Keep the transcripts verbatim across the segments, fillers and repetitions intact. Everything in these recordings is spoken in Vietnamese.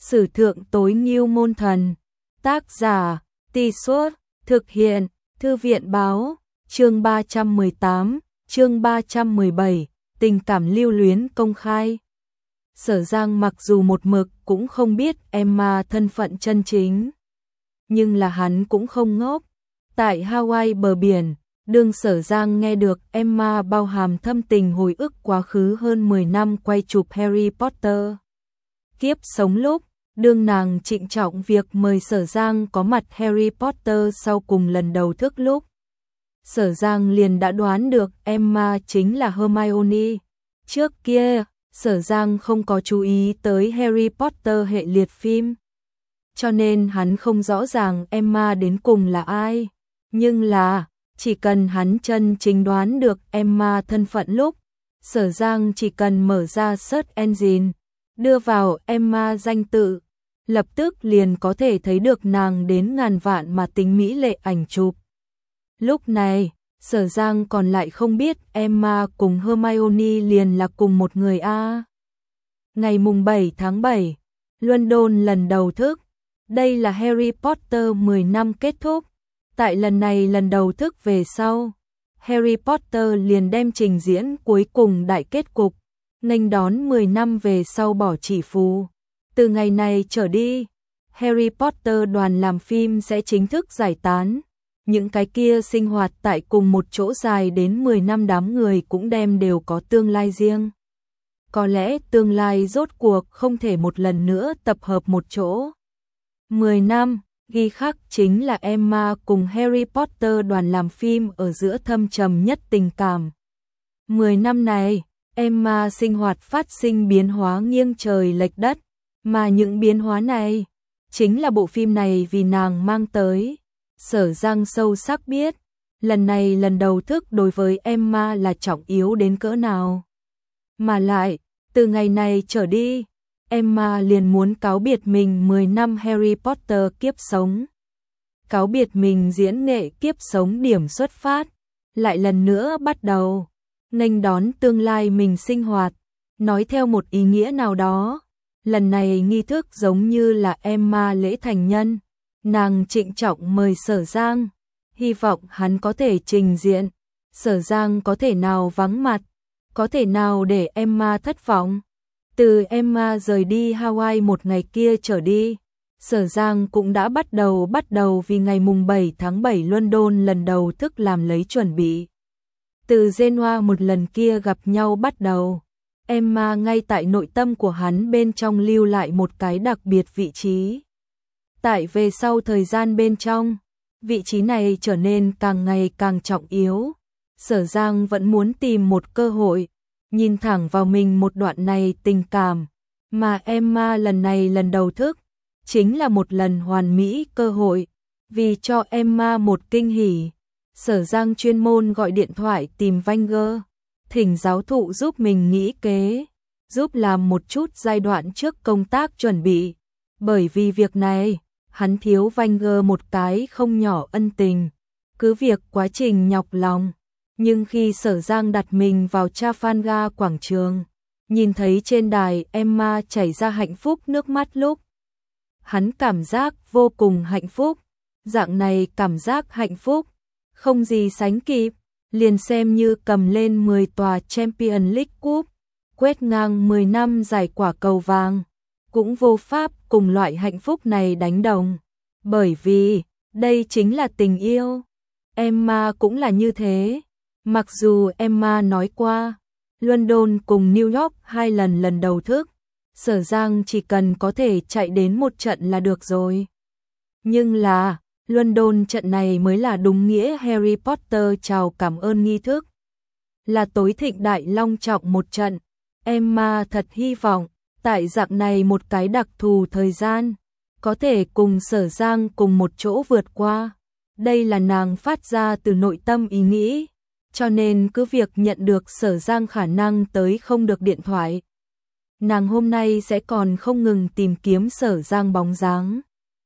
Sử thượng tối ngưu môn thần. Tác giả, Tì Suốt, thực hiện, Thư viện báo, chương ba trăm mười tám, chương ba trăm mười bảy, tình cảm lưu luyến công khai. Sở Giang mặc dù một mực cũng không biết Emma thân phận chân chính, nhưng là hắn cũng không ngốc. Tại Hawaii bờ biển, đương Sở Giang nghe được Emma bao hàm thâm tình hồi ức quá khứ hơn mười năm quay chụp Harry Potter kiếp sống lúc, đương nàng trịnh trọng việc mời Sở Giang có mặt Harry Potter sau cùng lần đầu thức lúc. Sở Giang liền đã đoán được Emma chính là Hermione. Trước kia, Sở Giang không có chú ý tới Harry Potter hệ liệt phim, cho nên hắn không rõ ràng Emma đến cùng là ai. Nhưng là, chỉ cần hắn chân chính đoán được Emma thân phận lúc, Sở Giang chỉ cần mở ra search engine, đưa vào Emma danh tự, lập tức liền có thể thấy được nàng đến ngàn vạn mà tính mỹ lệ ảnh chụp. Lúc này, Sở Giang còn lại không biết Emma cùng Hermione liền là cùng một người a. Ngày mùng bảy tháng bảy, London lần đầu thức. Đây là Harry Potter mười năm kết thúc. Tại lần này lần đầu thức về sau, Harry Potter liền đem trình diễn cuối cùng đại kết cục, nghênh đón mười năm về sau bỏ chỉ phù. Từ ngày này trở đi, Harry Potter đoàn làm phim sẽ chính thức giải tán. Những cái kia sinh hoạt tại cùng một chỗ dài đến mười năm đám người cũng đem đều có tương lai riêng. Có lẽ tương lai rốt cuộc không thể một lần nữa tập hợp một chỗ. mười năm, ghi khắc chính là Emma cùng Harry Potter đoàn làm phim ở giữa thâm trầm nhất tình cảm. mười năm này, Emma sinh hoạt phát sinh biến hóa nghiêng trời lệch đất, mà những biến hóa này chính là bộ phim này vì nàng mang tới. Sở Giang sâu sắc biết, lần này lần đầu thức đối với Emma là trọng yếu đến cỡ nào. Mà lại, từ ngày này trở đi, Emma liền muốn cáo biệt mình mười năm Harry Potter kiếp sống. Cáo biệt mình diễn nghệ kiếp sống điểm xuất phát, lại lần nữa bắt đầu, nghênh đón tương lai mình sinh hoạt. Nói theo một ý nghĩa nào đó, lần này nghi thức giống như là Emma lễ thành nhân. Nàng trịnh trọng mời Sở Giang, hy vọng hắn có thể trình diện. Sở Giang có thể nào vắng mặt, có thể nào để Emma thất vọng. Từ Emma rời đi Hawaii một ngày kia trở đi, Sở Giang cũng đã bắt đầu bắt đầu vì ngày mùng bảy tháng bảy London lần đầu thức làm lấy chuẩn bị. Từ Genoa một lần kia gặp nhau bắt đầu, Emma ngay tại nội tâm của hắn bên trong lưu lại một cái đặc biệt vị trí. Tại về sau thời gian bên trong, vị trí này trở nên càng ngày càng trọng yếu. Sở Giang vẫn muốn tìm một cơ hội, nhìn thẳng vào mình một đoạn này tình cảm, mà Emma lần này lần đầu thức, chính là một lần hoàn mỹ cơ hội. Vì cho Emma một kinh hỉ, Sở Giang chuyên môn gọi điện thoại tìm Wenger, thỉnh giáo thụ giúp mình nghĩ kế, giúp làm một chút giai đoạn trước công tác chuẩn bị. Bởi vì việc này, hắn thiếu Wenger một cái không nhỏ ân tình, cứ việc quá trình nhọc lòng. Nhưng khi Sở Giang đặt mình vào Trafalgar quảng trường, nhìn thấy trên đài Emma chảy ra hạnh phúc nước mắt lúc, hắn cảm giác vô cùng hạnh phúc. Dạng này cảm giác hạnh phúc, không gì sánh kịp, liền xem như cầm lên mười tòa Champions League Cup, quét ngang mười năm giải quả cầu vàng, cũng vô pháp cùng loại hạnh phúc này đánh đồng. Bởi vì, đây chính là tình yêu. Emma cũng là như thế. Mặc dù Emma nói qua, London cùng New York hai lần lần đầu thức, Sở Giang chỉ cần có thể chạy đến một trận là được rồi. Nhưng là, London trận này mới là đúng nghĩa Harry Potter chào cảm ơn nghi thức. Là tối thịnh đại long trọng một trận. Emma thật hy vọng, tại dạng này một cái đặc thù thời gian, có thể cùng Sở Giang cùng một chỗ vượt qua. Đây là nàng phát ra từ nội tâm ý nghĩ, cho nên cứ việc nhận được Sở Giang khả năng tới không được điện thoại, nàng hôm nay sẽ còn không ngừng tìm kiếm Sở Giang bóng dáng.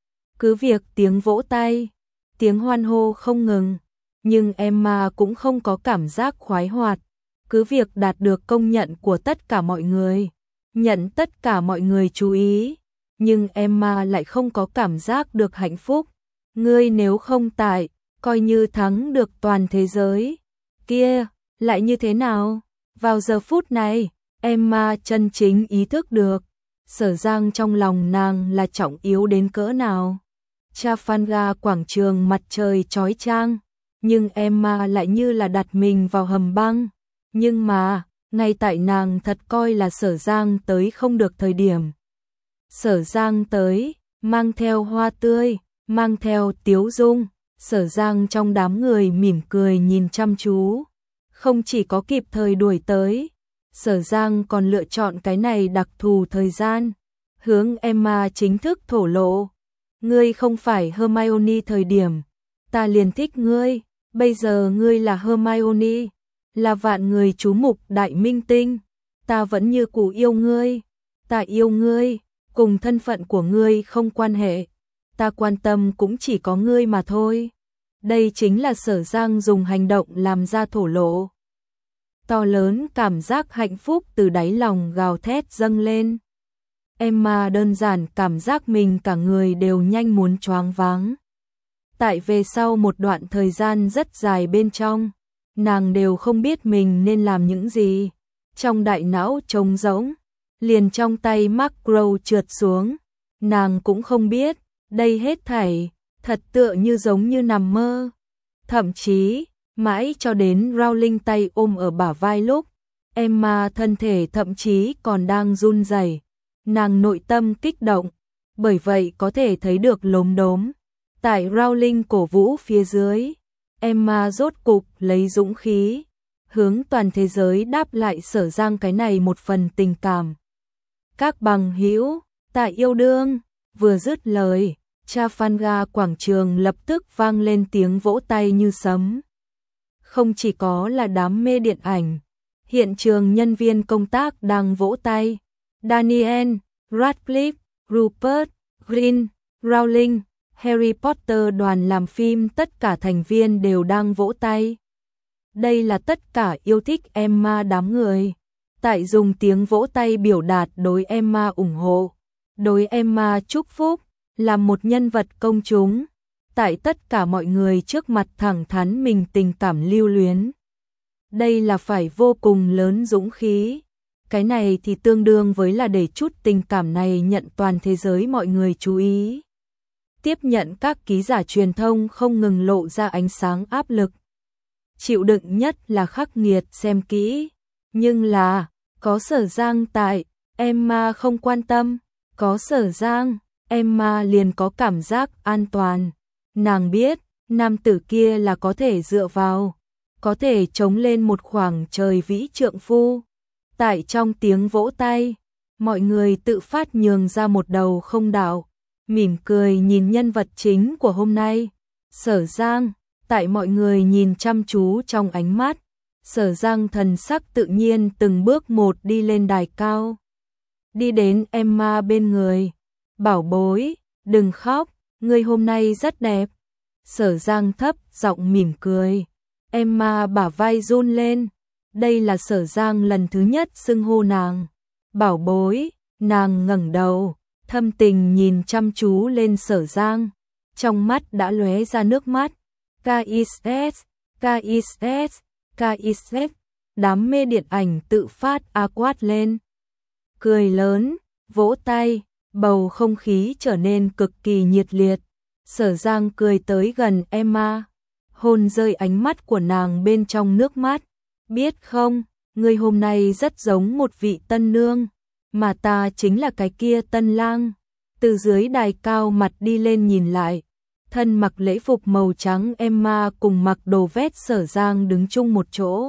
Cứ việc tiếng vỗ tay, tiếng hoan hô không ngừng, nhưng Emma cũng không có cảm giác khoái hoạt. Cứ việc đạt được công nhận của tất cả mọi người, nhận tất cả mọi người chú ý, nhưng Emma lại không có cảm giác được hạnh phúc. Ngươi nếu không tại, coi như thắng được toàn thế giới. Kia, lại như thế nào? Vào giờ phút này, Emma chân chính ý thức được, Sở Giang trong lòng nàng là trọng yếu đến cỡ nào. Trafalgar quảng trường mặt trời chói chang, nhưng Emma lại như là đặt mình vào hầm băng. Nhưng mà, ngay tại nàng thật coi là Sở Giang tới không được thời điểm. Sở Giang tới, mang theo hoa tươi, mang theo tiếu dung, Sở Giang trong đám người mỉm cười nhìn chăm chú. Không chỉ có kịp thời đuổi tới, Sở Giang còn lựa chọn cái này đặc thù thời gian, hướng Emma chính thức thổ lộ. Ngươi không phải Hermione thời điểm, ta liền thích ngươi, bây giờ ngươi là Hermione, là vạn người chú mục đại minh tinh, ta vẫn như cũ yêu ngươi, ta yêu ngươi, cùng thân phận của ngươi không quan hệ, ta quan tâm cũng chỉ có ngươi mà thôi. Đây chính là Sở Giang dùng hành động làm ra thổ lộ. To lớn cảm giác hạnh phúc từ đáy lòng gào thét dâng lên. Emma đơn giản cảm giác mình cả người đều nhanh muốn choáng váng. Tại về sau một đoạn thời gian rất dài bên trong, nàng đều không biết mình nên làm những gì. Trong đại não trống rỗng, liền trong tay Macro trượt xuống. Nàng cũng không biết, đây hết thảy, thật tựa như giống như nằm mơ. Thậm chí, mãi cho đến Rowling tay ôm ở bả vai lúc, Emma thân thể thậm chí còn đang run rẩy. Nàng nội tâm kích động, bởi vậy có thể thấy được lốm đốm. Tại Rowling cổ vũ phía dưới, Emma rốt cục lấy dũng khí, hướng toàn thế giới đáp lại Sở Giang cái này một phần tình cảm. Các bằng hữu, ta yêu đương, vừa dứt lời, Trafalgar quảng trường lập tức vang lên tiếng vỗ tay như sấm. Không chỉ có là đám mê điện ảnh, hiện trường nhân viên công tác đang vỗ tay. Daniel, Radcliffe, Rupert, Green, Rowling, Harry Potter đoàn làm phim tất cả thành viên đều đang vỗ tay. Đây là tất cả yêu thích Emma đám người. Tại dùng tiếng vỗ tay biểu đạt đối Emma ủng hộ, đối Emma chúc phúc, làm một nhân vật công chúng. Tại tất cả mọi người trước mặt thẳng thắn mình tình cảm lưu luyến. Đây là phải vô cùng lớn dũng khí. Cái này thì tương đương với là để chút tình cảm này nhận toàn thế giới mọi người chú ý. Tiếp nhận các ký giả truyền thông không ngừng lộ ra ánh sáng áp lực. Chịu đựng nhất là khắc nghiệt xem kỹ. Nhưng là, có Sở Giang tại, Emma không quan tâm. Có Sở Giang, Emma liền có cảm giác an toàn. Nàng biết, nam tử kia là có thể dựa vào, có thể chống lên một khoảng trời vĩ trượng phu. Tại trong tiếng vỗ tay, mọi người tự phát nhường ra một đầu không đạo, mỉm cười nhìn nhân vật chính của hôm nay. Sở Giang, tại mọi người nhìn chăm chú trong ánh mắt, Sở Giang thần sắc tự nhiên từng bước một đi lên đài cao. Đi đến Emma bên người, bảo bối, đừng khóc, ngươi hôm nay rất đẹp. Sở Giang thấp giọng mỉm cười, Emma bả vai run lên. Đây là Sở Giang lần thứ nhất xưng hô nàng. Bảo bối, nàng ngẩng đầu, thâm tình nhìn chăm chú lên Sở Giang. Trong mắt đã lóe ra nước mắt. K-I-S-S, K-I-S-S, K-I-S-S. Đám mê điện ảnh tự phát a quát lên. Cười lớn, vỗ tay, bầu không khí trở nên cực kỳ nhiệt liệt. Sở Giang cười tới gần Emma, hôn rơi ánh mắt của nàng bên trong nước mắt. Biết không, ngươi hôm nay rất giống một vị tân nương, mà ta chính là cái kia tân lang. Từ dưới đài cao mặt đi lên nhìn lại, thân mặc lễ phục màu trắng Emma cùng mặc đồ vest Sở Giang đứng chung một chỗ.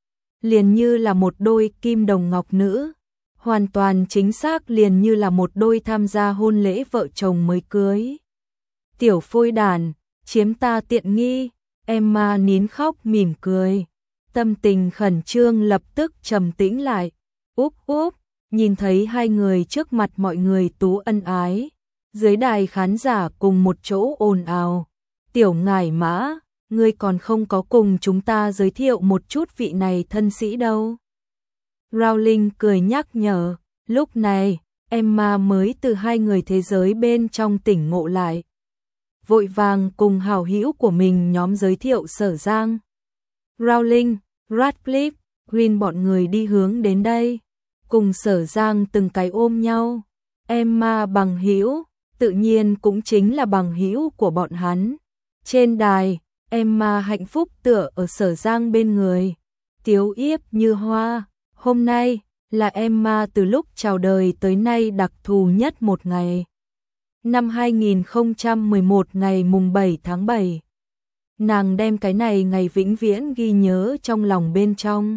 Liền như là một đôi kim đồng ngọc nữ, hoàn toàn chính xác liền như là một đôi tham gia hôn lễ vợ chồng mới cưới. Tiểu phôi đàn, chiếm ta tiện nghi, Emma nín khóc mỉm cười. Tâm tình khẩn trương lập tức trầm tĩnh lại. Úp úp, nhìn thấy hai người trước mặt mọi người tú ân ái. Dưới đài khán giả cùng một chỗ ồn ào. Tiểu ngải mã, ngươi còn không có cùng chúng ta giới thiệu một chút vị này thân sĩ đâu. Rowling cười nhắc nhở, lúc này, Emma mới từ hai người thế giới bên trong tỉnh ngộ lại. Vội vàng cùng hảo hữu của mình nhóm giới thiệu Sở Giang. Rowling, Radcliffe, Green bọn người đi hướng đến đây. Cùng Sở Giang từng cái ôm nhau. Emma bằng hữu, tự nhiên cũng chính là bằng hữu của bọn hắn. Trên đài, Emma hạnh phúc tựa ở Sở Giang bên người. Tiếu yếp như hoa. Hôm nay là Emma từ lúc chào đời tới nay đặc thù nhất một ngày. Năm hai nghìn không trăm mười một ngày mùng bảy tháng bảy. Nàng đem cái này ngày vĩnh viễn ghi nhớ trong lòng bên trong.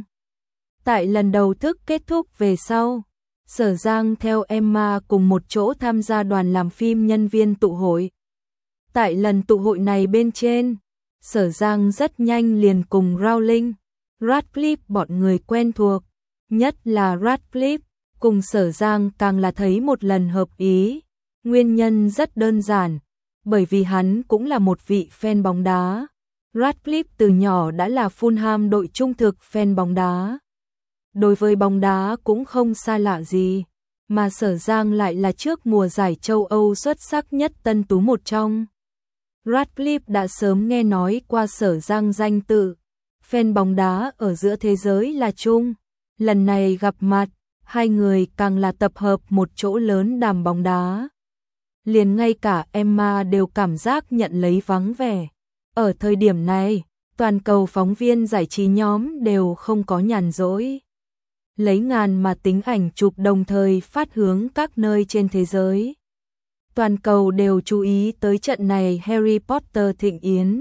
Tại lần đầu thức kết thúc về sau, Sở Giang theo Emma cùng một chỗ tham gia đoàn làm phim nhân viên tụ hội. Tại lần tụ hội này bên trên, Sở Giang rất nhanh liền cùng Rowling, Radcliffe bọn người quen thuộc, nhất là Radcliffe, cùng Sở Giang càng là thấy một lần hợp ý. Nguyên nhân rất đơn giản, bởi vì hắn cũng là một vị fan bóng đá. Radcliffe từ nhỏ đã là Fulham đội trung thực fan bóng đá. Đối với bóng đá cũng không xa lạ gì, mà Sở Giang lại là trước mùa giải châu Âu xuất sắc nhất tân tú một trong. Radcliffe đã sớm nghe nói qua Sở Giang danh tự, fan bóng đá ở giữa thế giới là chung. Lần này gặp mặt, hai người càng là tập hợp một chỗ lớn đàm bóng đá. Liền ngay cả Emma đều cảm giác nhận lấy vắng vẻ. Ở thời điểm này, toàn cầu phóng viên giải trí nhóm đều không có nhàn rỗi. Lấy ngàn mà tính ảnh chụp đồng thời phát hướng các nơi trên thế giới. Toàn cầu đều chú ý tới trận này Harry Potter thịnh yến.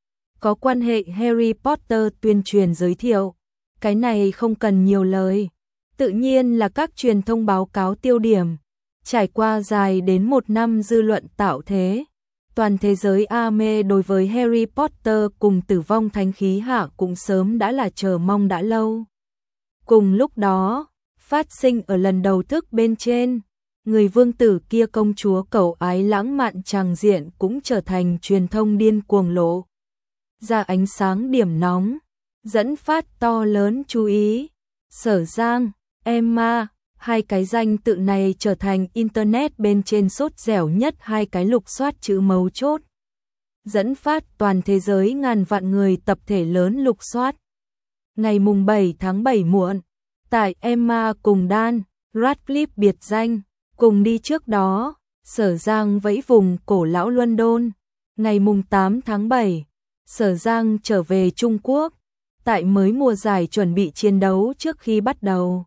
Có quan hệ Harry Potter tuyên truyền giới thiệu. Cái này không cần nhiều lời. Tự nhiên là các truyền thông báo cáo tiêu điểm. Trải qua dài đến một năm dư luận tạo thế. Toàn thế giới a mê đối với Harry Potter cùng Tử vong thánh khí hạ cũng sớm đã là chờ mong đã lâu. Cùng lúc đó, phát sinh ở lần đầu thức bên trên, người vương tử kia công chúa cầu ái lãng mạn tràng diện cũng trở thành truyền thông điên cuồng lộ. Ra ánh sáng điểm nóng, dẫn phát to lớn chú ý. Sở Giang, Emma, hai cái danh tự này trở thành Internet bên trên sốt dẻo nhất hai cái lục soát chữ mấu chốt. Dẫn phát toàn thế giới ngàn vạn người tập thể lớn lục soát. Ngày mùng bảy tháng bảy muộn, tại Emma cùng Dan, Radcliffe biệt danh, cùng đi trước đó, Sở Giang vẫy vùng cổ lão London. Ngày mùng tám tháng bảy, Sở Giang trở về Trung Quốc, tại mới mùa giải chuẩn bị chiến đấu trước khi bắt đầu.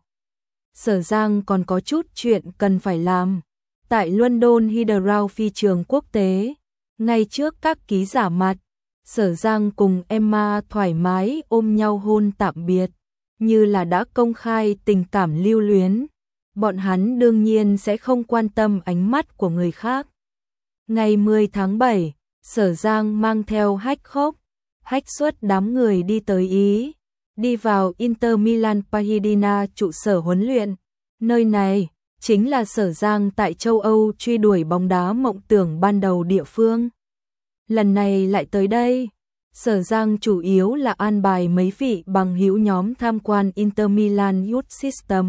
Sở Giang còn có chút chuyện cần phải làm. Tại London Heathrow phi trường quốc tế, ngay trước các ký giả mặt, Sở Giang cùng Emma thoải mái ôm nhau hôn tạm biệt, như là đã công khai tình cảm lưu luyến. Bọn hắn đương nhiên sẽ không quan tâm ánh mắt của người khác. Ngày mười tháng bảy, Sở Giang mang theo hách khốc, hách suất đám người đi tới Ý, đi vào Inter Milan Pasadena trụ sở huấn luyện. Nơi này chính là Sở Giang tại châu Âu truy đuổi bóng đá mộng tưởng ban đầu địa phương. Lần này lại tới đây, Sở Giang chủ yếu là an bài mấy vị bằng hữu nhóm tham quan Inter Milan Youth System.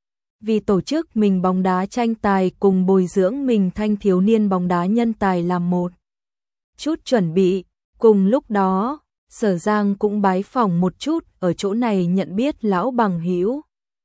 Vì tổ chức mình bóng đá tranh tài cùng bồi dưỡng mình thanh thiếu niên bóng đá nhân tài làm một chút chuẩn bị. Cùng lúc đó, Sở Giang cũng bái phỏng một chút ở chỗ này nhận biết lão bằng hữu.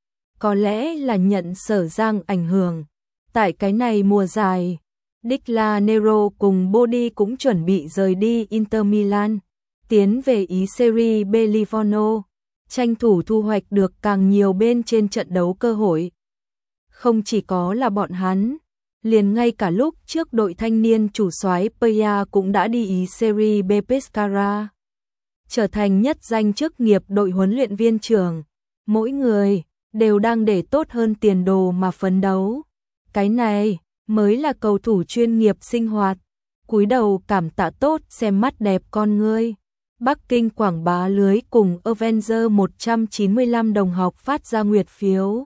Có lẽ là nhận Sở Giang ảnh hưởng. Tại cái này mùa giải, Declan Nero cùng Body cũng chuẩn bị rời đi Inter Milan, tiến về Ý Serie B Livorno, tranh thủ thu hoạch được càng nhiều bên trên trận đấu cơ hội. Không chỉ có là bọn hắn, liền ngay cả lúc trước đội thanh niên chủ soái Pia cũng đã đi Ý Serie B Pescara, trở thành nhất danh chức nghiệp đội huấn luyện viên trưởng. Mỗi người đều đang để tốt hơn tiền đồ mà phấn đấu. Cái này mới là cầu thủ chuyên nghiệp sinh hoạt. Cúi đầu cảm tạ tốt xem mắt đẹp con ngươi. Bắc Kinh quảng bá lưới cùng Avenger một trăm chín mươi lăm đồng học phát ra nguyệt phiếu.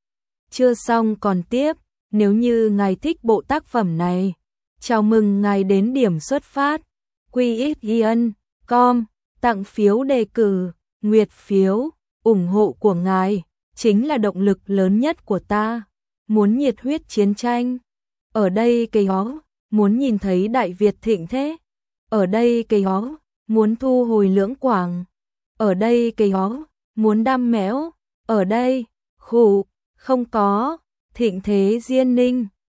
Chưa xong còn tiếp, nếu như ngài thích bộ tác phẩm này, chào mừng ngài đến điểm xuất phát. quy ích ian chấm com, tặng phiếu đề cử, nguyệt phiếu, ủng hộ của ngài chính là động lực lớn nhất của ta. muốn nhiệt huyết chiến tranh. Ở đây cây ó, muốn nhìn thấy Đại Việt thịnh thế. Ở đây cây ó, muốn thu hồi Lưỡng Quảng. Ở đây cây ó, muốn đam mẽo. Ở đây, khụ, không có, thịnh thế Diên Ninh.